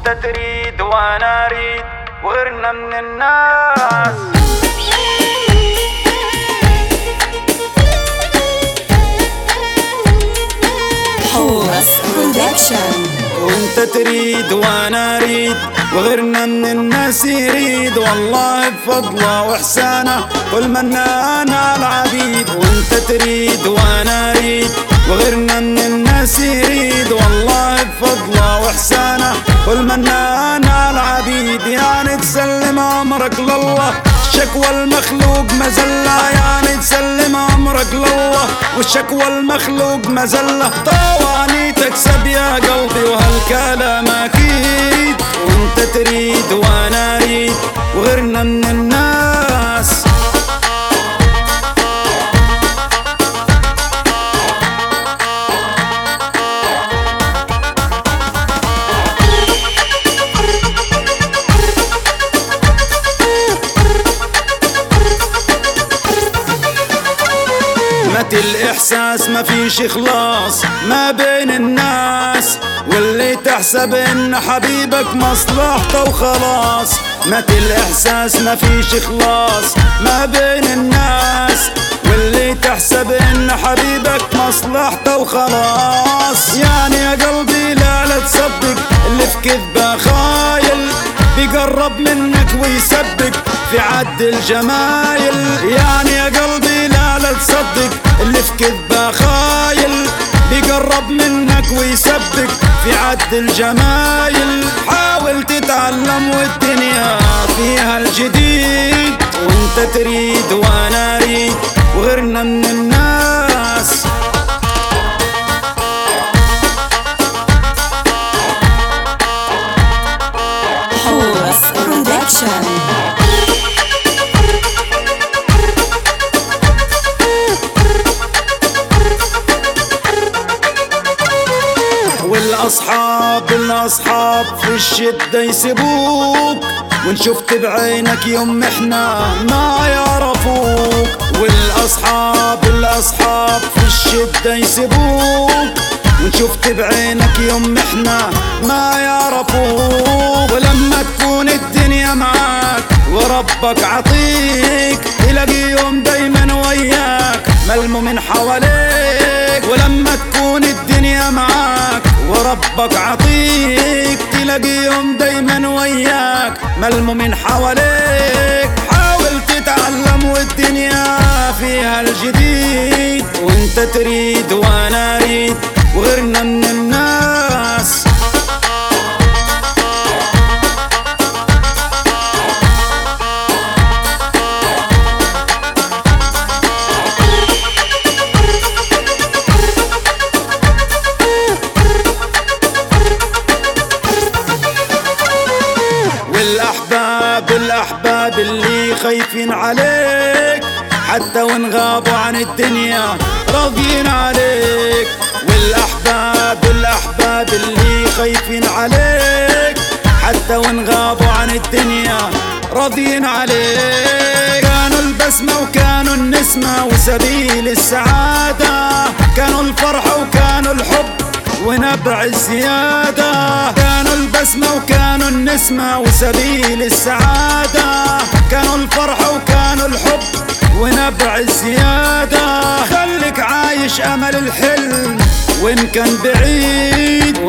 وانت تريد وانا اريد وغيرنا من الناس. حورس برودكشن. وانت تريد وانا اريد وغيرنا من الناس يريد، والله بفضله واحسانه كل منان على العبيد. وانت تريد وانا اريد وغيرنا من الناس يريد، والله بفضله واحسانه كل منان على العبيد. يعني تسلم امرك لله الشكوى المخلوق مزله، يعني تسلم امرك لله والشكوى المخلوق مزله. طواني تكسب يا قلبي وهالكلام اكيد. وانت تريد وانا اريد وغيرنا من الناس. مت الإحساس ما فيش إخلاص ما بين الناس، واللي تحسب إن حبيبك مصلحته وخلاص. مت الإحساس ما فيش إخلاص ما بين الناس، واللي تحسب إن حبيبك مصلحته وخلاص. يعني يا قلبي لا تصدق اللي في كذبه خايل، بيقرب منك ويسبك في عد الجمايل. يعني يا قلبي لا تصدق اللي في كذبه خايل، بيقرب منك ويسبك في عد الجمايل. حاول تتعلم والدنيا فيها الجديد، وانت تريد وانا اريد وغيرنا من الناس. حورس برودكشن. والأصحاب في الشدة يسيبوك، وإن شفت بعينك يوم احنا ما يعرفوك. والأصحاب في الشدة يسيبوك، وإن شفت بعينك يوم احنا ما يعرفوك. ولما تكون الدنيا معاك وربك عطيك، تلاقي يوم دايما وياك ملمو من حواليك. ولما تكون الدنيا معاك وربك عطيك، تلاقي يوم دايما وياك ملمو من حواليك. حاول تتعلم والدنيا فيها الجديد، وانت تريد وانا اريد وغيرنا من الناس. والأحباب اللي خايفين عليك حتى وإن غابوا عن الدنيا راضيين عليك. والأحباب اللي خايفين عليك حتى وإن غابوا عن الدنيا راضيين عليك. كانوا البسمة وكانوا النسمة وسبيل السعادة، كانوا الفرحة وكانوا الحب ونبع الزيادة. كانوا البسمة وكانوا النسمة وسبيل السعادة، كانوا الفرحة وكانوا الحب ونبع الزيادة. خليك عايش أمل الحلم وإن كان بعيد،